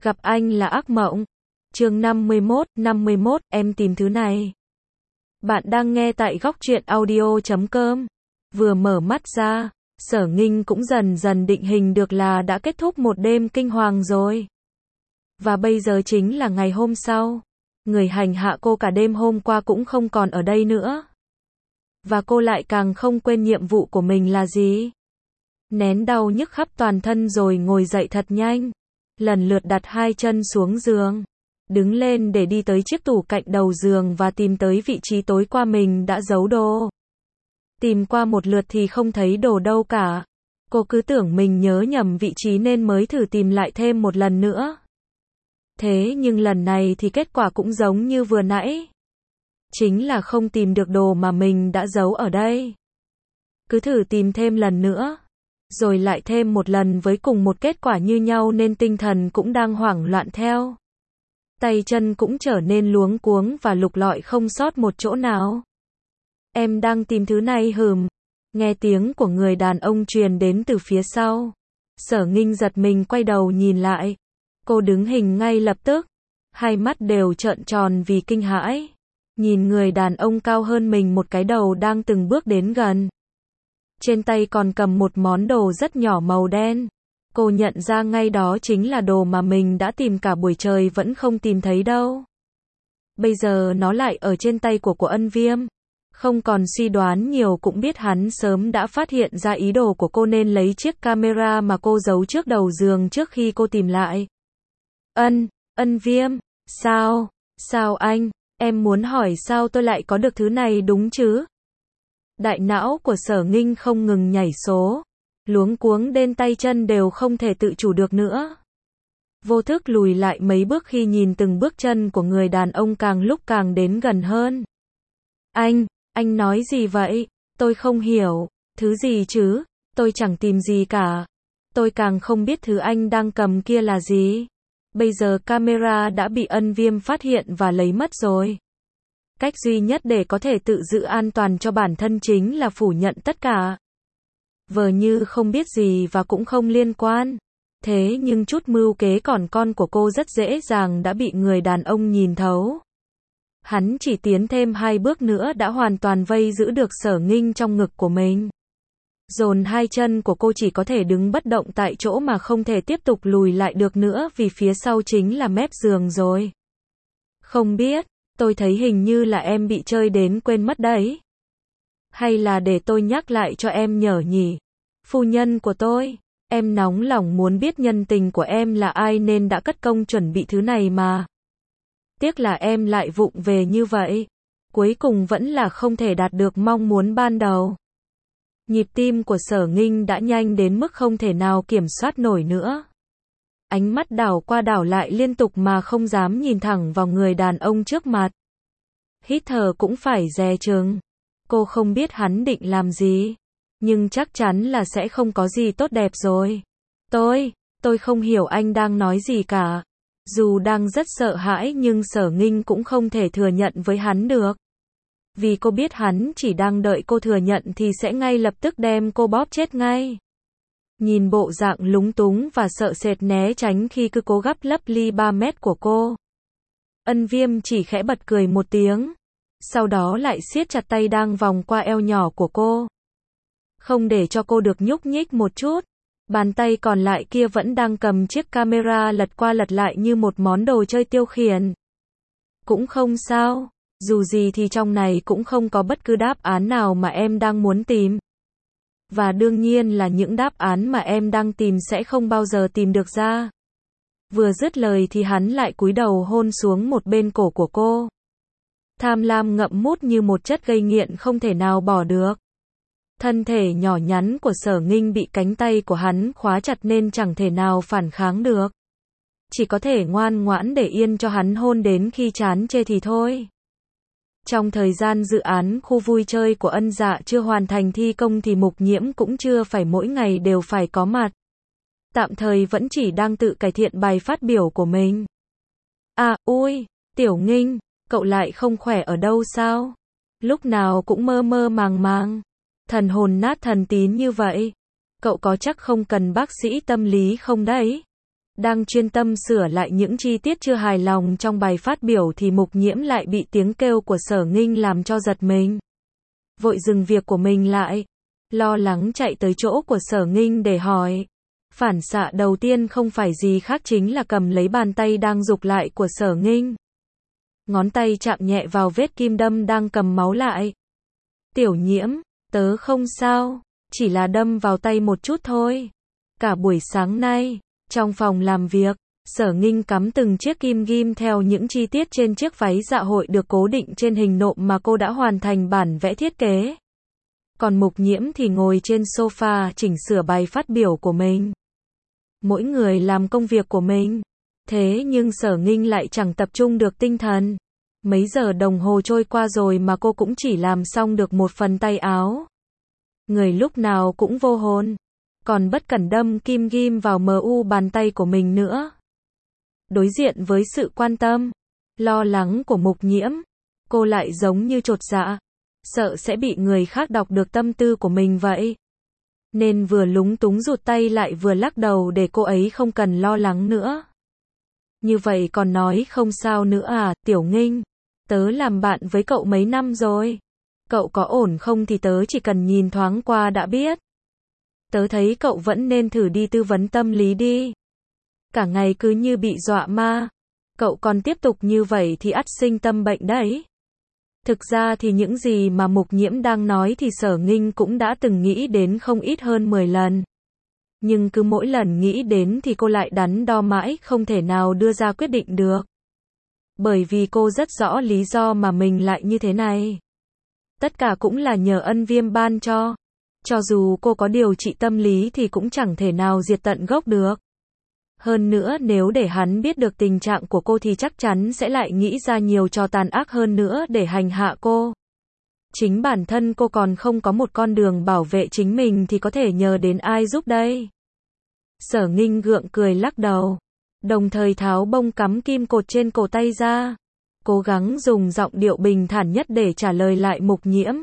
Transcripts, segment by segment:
Gặp anh là ác mộng. Chương 51, em tìm thứ này. Bạn đang nghe tại góc truyện audio.com. Vừa mở mắt ra, Sở Nghinh cũng dần dần định hình được là đã kết thúc một đêm kinh hoàng rồi. Và bây giờ chính là ngày hôm sau. Người hành hạ cô cả đêm hôm qua cũng không còn ở đây nữa. Và cô lại càng không quên nhiệm vụ của mình là gì. Nén đau nhức khắp toàn thân rồi ngồi dậy thật nhanh. Lần lượt đặt hai chân xuống giường. Đứng lên để đi tới chiếc tủ cạnh đầu giường và tìm tới vị trí tối qua mình đã giấu đồ. Tìm qua một lượt thì không thấy đồ đâu cả. Cô cứ tưởng mình nhớ nhầm vị trí nên mới thử tìm lại thêm một lần nữa. Thế nhưng lần này thì kết quả cũng giống như vừa nãy. Chính là không tìm được đồ mà mình đã giấu ở đây. Cứ thử tìm thêm lần nữa. Rồi lại thêm một lần với cùng một kết quả như nhau nên tinh thần cũng đang hoảng loạn theo. Tay chân cũng trở nên luống cuống và lục lọi không sót một chỗ nào. Em đang tìm thứ này hừm. Nghe tiếng của người đàn ông truyền đến từ phía sau. Sở Nghinh giật mình quay đầu nhìn lại. Cô đứng hình ngay lập tức. Hai mắt đều trợn tròn vì kinh hãi. Nhìn người đàn ông cao hơn mình một cái đầu đang từng bước đến gần. Trên tay còn cầm một món đồ rất nhỏ màu đen. Cô nhận ra ngay đó chính là đồ mà mình đã tìm cả buổi trời vẫn không tìm thấy đâu. Bây giờ nó lại ở trên tay của Ân Viêm. Không còn suy đoán nhiều cũng biết hắn sớm đã phát hiện ra ý đồ của cô nên lấy chiếc camera mà cô giấu trước đầu giường trước khi cô tìm lại. Ân Viêm, sao anh, em muốn hỏi sao tôi lại có được thứ này đúng chứ? Đại não của Sở Nghinh không ngừng nhảy số. Luống cuống đến tay chân đều không thể tự chủ được nữa. Vô thức lùi lại mấy bước khi nhìn từng bước chân của người đàn ông càng lúc càng đến gần hơn. Anh nói gì vậy? Tôi không hiểu. Thứ gì chứ? Tôi chẳng tìm gì cả. Tôi càng không biết thứ anh đang cầm kia là gì. Bây giờ camera đã bị Ân Viêm phát hiện và lấy mất rồi. Cách duy nhất để có thể tự giữ an toàn cho bản thân chính là phủ nhận tất cả. Vờ như không biết gì và cũng không liên quan. Thế nhưng chút mưu kế còn con của cô rất dễ dàng đã bị người đàn ông nhìn thấu. Hắn chỉ tiến thêm 2 bước nữa đã hoàn toàn vây giữ được Sở Nghinh trong ngực của mình. Dồn hai chân của cô chỉ có thể đứng bất động tại chỗ mà không thể tiếp tục lùi lại được nữa vì phía sau chính là mép giường rồi. Không biết, tôi thấy hình như là em bị chơi đến quên mất đấy. Hay là để tôi nhắc lại cho em nhở nhỉ? Phu nhân của tôi, em nóng lòng muốn biết nhân tình của em là ai nên đã cất công chuẩn bị thứ này mà. Tiếc là em lại vụng về như vậy. Cuối cùng vẫn là không thể đạt được mong muốn ban đầu. Nhịp tim của Sở Nghinh đã nhanh đến mức không thể nào kiểm soát nổi nữa. Ánh mắt đảo qua đảo lại liên tục mà không dám nhìn thẳng vào người đàn ông trước mặt. Hít thở cũng phải dè chừng. Cô không biết hắn định làm gì. Nhưng chắc chắn là sẽ không có gì tốt đẹp rồi. Tôi không hiểu anh đang nói gì cả. Dù đang rất sợ hãi nhưng Sở Nghinh cũng không thể thừa nhận với hắn được. Vì cô biết hắn chỉ đang đợi cô thừa nhận thì sẽ ngay lập tức đem cô bóp chết ngay. Nhìn bộ dạng lúng túng và sợ sệt né tránh khi cứ cố gắp lấp ly 3 mét của cô. Ân Viêm chỉ khẽ bật cười một tiếng. Sau đó lại siết chặt tay đang vòng qua eo nhỏ của cô. Không để cho cô được nhúc nhích một chút. Bàn tay còn lại kia vẫn đang cầm chiếc camera lật qua lật lại như một món đồ chơi tiêu khiển. Cũng không sao. Dù gì thì trong này cũng không có bất cứ đáp án nào mà em đang muốn tìm. Và đương nhiên là những đáp án mà em đang tìm sẽ không bao giờ tìm được ra. Vừa dứt lời thì hắn lại cúi đầu hôn xuống một bên cổ của cô. Tham lam ngậm mút như một chất gây nghiện không thể nào bỏ được. Thân thể nhỏ nhắn của Sở Nghinh bị cánh tay của hắn khóa chặt nên chẳng thể nào phản kháng được. Chỉ có thể ngoan ngoãn để yên cho hắn hôn đến khi chán chê thì thôi. Trong thời gian dự án khu vui chơi của Ân Dạ chưa hoàn thành thi công thì Mục Nhiễm cũng chưa phải mỗi ngày đều phải có mặt. Tạm thời vẫn chỉ đang tự cải thiện bài phát biểu của mình. Ui, Tiểu Nghinh, cậu lại không khỏe ở đâu sao? Lúc nào cũng mơ mơ màng màng. Thần hồn nát thần tín như vậy. Cậu có chắc không cần bác sĩ tâm lý không đấy? Đang chuyên tâm sửa lại những chi tiết chưa hài lòng trong bài phát biểu thì Mục Nhiễm lại bị tiếng kêu của Sở Nghinh làm cho giật mình. Vội dừng việc của mình lại, lo lắng chạy tới chỗ của Sở Nghinh để hỏi. Phản xạ đầu tiên không phải gì khác chính là cầm lấy bàn tay đang giục lại của Sở Nghinh. Ngón tay chạm nhẹ vào vết kim đâm đang cầm máu lại. Tiểu Nhiễm, tớ không sao, chỉ là đâm vào tay một chút thôi. Cả buổi sáng nay, trong phòng làm việc, Sở Nghinh cắm từng chiếc kim ghim theo những chi tiết trên chiếc váy dạ hội được cố định trên hình nộm mà cô đã hoàn thành bản vẽ thiết kế. Còn Mục Nhiễm thì ngồi trên sofa chỉnh sửa bài phát biểu của mình. Mỗi người làm công việc của mình. Thế nhưng Sở Nghinh lại chẳng tập trung được tinh thần. Mấy giờ đồng hồ trôi qua rồi mà cô cũng chỉ làm xong được một phần tay áo. Người lúc nào cũng vô hồn. Còn bất cẩn đâm kim ghim vào bàn tay của mình nữa. Đối diện với sự quan tâm, lo lắng của Mục Nhiễm, cô lại giống như chột dạ, sợ sẽ bị người khác đọc được tâm tư của mình vậy. Nên vừa lúng túng rụt tay lại vừa lắc đầu để cô ấy không cần lo lắng nữa. Như vậy còn nói không sao nữa à, Tiểu Nghinh, tớ làm bạn với cậu mấy năm rồi. Cậu có ổn không thì tớ chỉ cần nhìn thoáng qua đã biết. Tớ thấy cậu vẫn nên thử đi tư vấn tâm lý đi. Cả ngày cứ như bị dọa ma. Cậu còn tiếp tục như vậy thì ắt sinh tâm bệnh đấy. Thực ra thì những gì mà Mục Nhiễm đang nói thì Sở Nghinh cũng đã từng nghĩ đến không ít hơn 10 lần. Nhưng cứ mỗi lần nghĩ đến thì cô lại đắn đo mãi không thể nào đưa ra quyết định được. Bởi vì cô rất rõ lý do mà mình lại như thế này. Tất cả cũng là nhờ Ân Viêm ban cho. Cho dù cô có điều trị tâm lý thì cũng chẳng thể nào diệt tận gốc được. Hơn nữa nếu để hắn biết được tình trạng của cô thì chắc chắn sẽ lại nghĩ ra nhiều trò tàn ác hơn nữa để hành hạ cô. Chính bản thân cô còn không có một con đường bảo vệ chính mình thì có thể nhờ đến ai giúp đây. Sở Nghinh gượng cười lắc đầu, đồng thời tháo bông cắm kim cột trên cổ tay ra, cố gắng dùng giọng điệu bình thản nhất để trả lời lại Mục Nhiễm.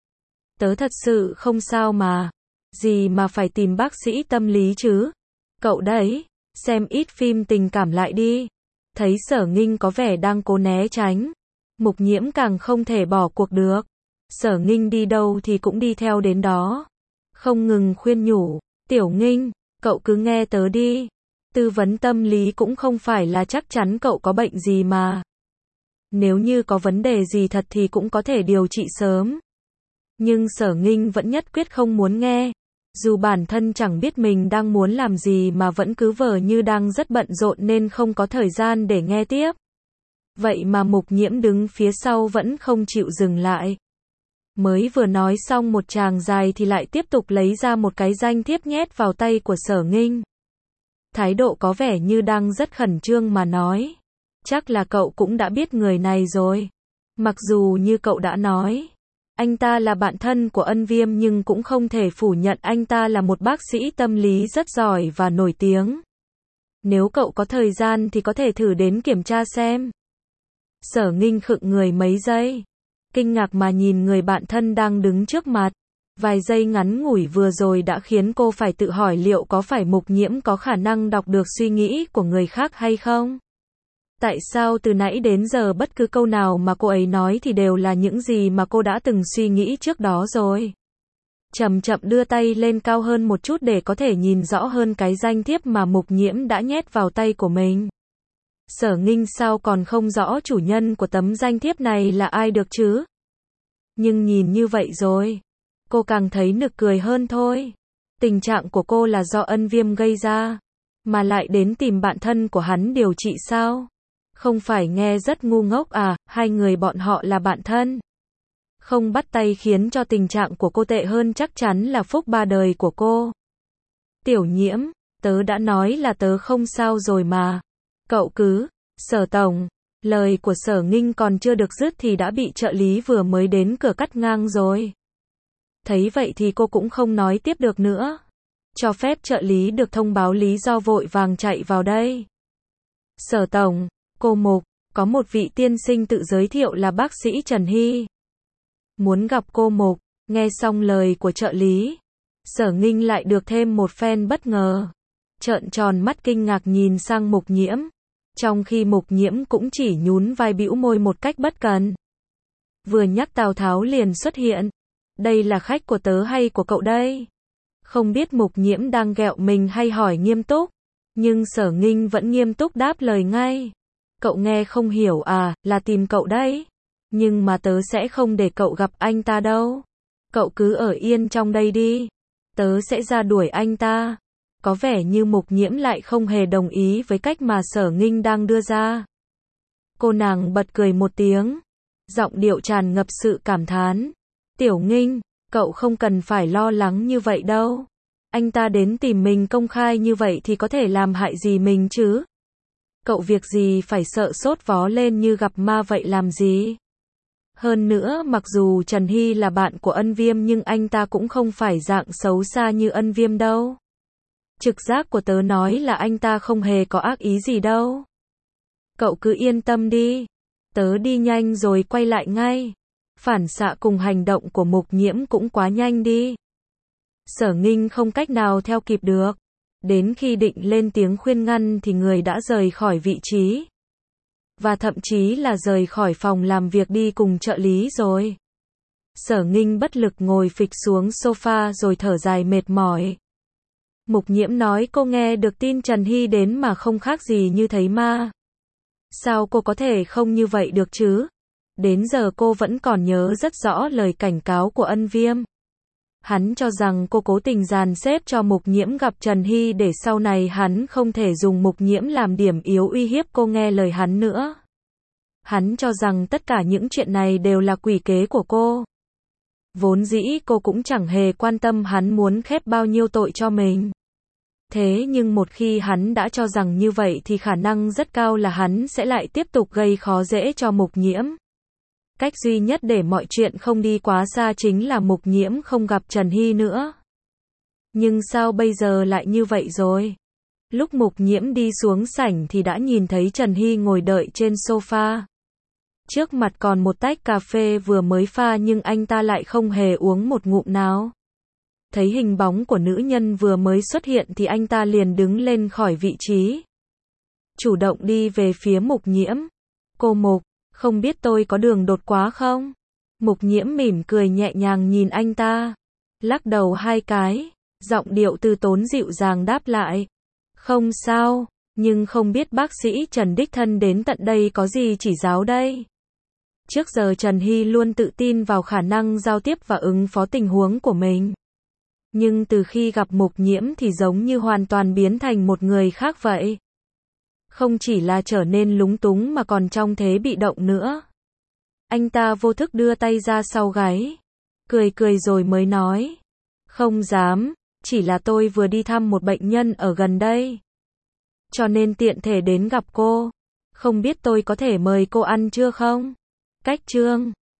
Tớ thật sự không sao mà, gì mà phải tìm bác sĩ tâm lý chứ. Cậu đấy, xem ít phim tình cảm lại đi. Thấy Sở Nghinh có vẻ đang cố né tránh, Mục Nhiễm càng không thể bỏ cuộc được. Sở Nghinh đi đâu thì cũng đi theo đến đó, không ngừng khuyên nhủ, Tiểu Nghinh, cậu cứ nghe tớ đi. Tư vấn tâm lý cũng không phải là chắc chắn cậu có bệnh gì mà. Nếu như có vấn đề gì thật thì cũng có thể điều trị sớm. Nhưng Sở Nghinh vẫn nhất quyết không muốn nghe. Dù bản thân chẳng biết mình đang muốn làm gì mà vẫn cứ vờ như đang rất bận rộn nên không có thời gian để nghe tiếp. Vậy mà Mục Nhiễm đứng phía sau vẫn không chịu dừng lại. Mới vừa nói xong một tràng dài thì lại tiếp tục lấy ra một cái danh thiếp nhét vào tay của Sở Nghinh. Thái độ có vẻ như đang rất khẩn trương mà nói. Chắc là cậu cũng đã biết người này rồi. Mặc dù như cậu đã nói, anh ta là bạn thân của Ân Viêm nhưng cũng không thể phủ nhận anh ta là một bác sĩ tâm lý rất giỏi và nổi tiếng. Nếu cậu có thời gian thì có thể thử đến kiểm tra xem. Sở Nghinh khựng người mấy giây, kinh ngạc mà nhìn người bạn thân đang đứng trước mặt. Vài giây ngắn ngủi vừa rồi đã khiến cô phải tự hỏi liệu có phải Mục Nhiễm có khả năng đọc được suy nghĩ của người khác hay không? Tại sao từ nãy đến giờ bất cứ câu nào mà cô ấy nói thì đều là những gì mà cô đã từng suy nghĩ trước đó rồi? Chậm chậm đưa tay lên cao hơn một chút để có thể nhìn rõ hơn cái danh thiếp mà Mục Nhiễm đã nhét vào tay của mình. Sở Nghinh sao còn không rõ chủ nhân của tấm danh thiếp này là ai được chứ? Nhưng nhìn như vậy rồi, cô càng thấy nực cười hơn thôi. Tình trạng của cô là do Ân Viêm gây ra, mà lại đến tìm bạn thân của hắn điều trị sao? Không phải nghe rất ngu ngốc à, hai người bọn họ là bạn thân. Không bắt tay khiến cho tình trạng của cô tệ hơn chắc chắn là phúc ba đời của cô. Tiểu Nhiễm, tớ đã nói là tớ không sao rồi mà. Cậu cứ, Sở Tổng, lời của Sở Nghinh còn chưa được dứt thì đã bị trợ lý vừa mới đến cửa cắt ngang rồi. Thấy vậy thì cô cũng không nói tiếp được nữa. Cho phép trợ lý được thông báo lý do vội vàng chạy vào đây. Sở Tổng, cô Mục, có một vị tiên sinh tự giới thiệu là bác sĩ Trần Hy. Muốn gặp cô Mục. Nghe xong lời của trợ lý, Sở Nghinh lại được thêm một phen bất ngờ. trợn tròn mắt kinh ngạc nhìn sang Mục Nhiễm, trong khi Mục Nhiễm cũng chỉ nhún vai bĩu môi một cách bất cần. Vừa nhắc Tào Tháo liền xuất hiện. Đây là khách của tớ hay của cậu đây? Không biết Mục Nhiễm đang ghẹo mình hay hỏi nghiêm túc, nhưng Sở Nghinh vẫn nghiêm túc đáp lời ngay. Cậu nghe không hiểu à, là tìm cậu đấy. Nhưng mà tớ sẽ không để cậu gặp anh ta đâu. Cậu cứ ở yên trong đây đi. Tớ sẽ ra đuổi anh ta. Có vẻ như Mục Nhiễm lại không hề đồng ý với cách mà Sở Nghinh đang đưa ra. Cô nàng bật cười một tiếng, giọng điệu tràn ngập sự cảm thán. Tiểu Nghinh, cậu không cần phải lo lắng như vậy đâu. Anh ta đến tìm mình công khai như vậy thì có thể làm hại gì mình chứ? Cậu việc gì phải sợ sốt vó lên như gặp ma vậy làm gì? Hơn nữa mặc dù Trần Hy là bạn của Ân Viêm nhưng anh ta cũng không phải dạng xấu xa như Ân Viêm đâu. Trực giác của tớ nói là anh ta không hề có ác ý gì đâu. Cậu cứ yên tâm đi. Tớ đi nhanh rồi quay lại ngay. Phản xạ cùng hành động của Mục Nhiễm cũng quá nhanh đi. Sở Nghinh không cách nào theo kịp được. Đến khi định lên tiếng khuyên ngăn thì người đã rời khỏi vị trí. Và thậm chí là rời khỏi phòng làm việc đi cùng trợ lý rồi. Sở Nghinh bất lực ngồi phịch xuống sofa rồi thở dài mệt mỏi. Mục Nhiễm nói cô nghe được tin Trần Hy đến mà không khác gì như thấy ma. Sao cô có thể không như vậy được chứ? Đến giờ cô vẫn còn nhớ rất rõ lời cảnh cáo của Ân Viêm. Hắn cho rằng cô cố tình dàn xếp cho Mục Nhiễm gặp Trần Hy để sau này hắn không thể dùng Mục Nhiễm làm điểm yếu uy hiếp cô nghe lời hắn nữa. Hắn cho rằng tất cả những chuyện này đều là quỷ kế của cô. Vốn dĩ cô cũng chẳng hề quan tâm hắn muốn khép bao nhiêu tội cho mình. Thế nhưng một khi hắn đã cho rằng như vậy thì khả năng rất cao là hắn sẽ lại tiếp tục gây khó dễ cho Mục Nhiễm. Cách duy nhất để mọi chuyện không đi quá xa chính là Mục Nhiễm không gặp Trần Hy nữa. Nhưng sao bây giờ lại như vậy rồi? Lúc Mục Nhiễm đi xuống sảnh thì đã nhìn thấy Trần Hy ngồi đợi trên sofa. Trước mặt còn một tách cà phê vừa mới pha nhưng anh ta lại không hề uống một ngụm nào. Thấy hình bóng của nữ nhân vừa mới xuất hiện thì anh ta liền đứng lên khỏi vị trí. Chủ động đi về phía Mục Nhiễm. Cô Mục, không biết tôi có đường đột quá không? Mục Nhiễm mỉm cười nhẹ nhàng nhìn anh ta. Lắc đầu hai cái, giọng điệu từ tốn dịu dàng đáp lại. Không sao, nhưng không biết bác sĩ Trần đích thân đến tận đây có gì chỉ giáo đây? Trước giờ Trần Hy luôn tự tin vào khả năng giao tiếp và ứng phó tình huống của mình. Nhưng từ khi gặp Mục Nhiễm thì giống như hoàn toàn biến thành một người khác vậy. Không chỉ là trở nên lúng túng mà còn trong thế bị động nữa. Anh ta vô thức đưa tay ra sau gáy. Cười cười rồi mới nói. Không dám, chỉ là tôi vừa đi thăm một bệnh nhân ở gần đây. Cho nên tiện thể đến gặp cô. Không biết tôi có thể mời cô ăn trưa không? Cách chương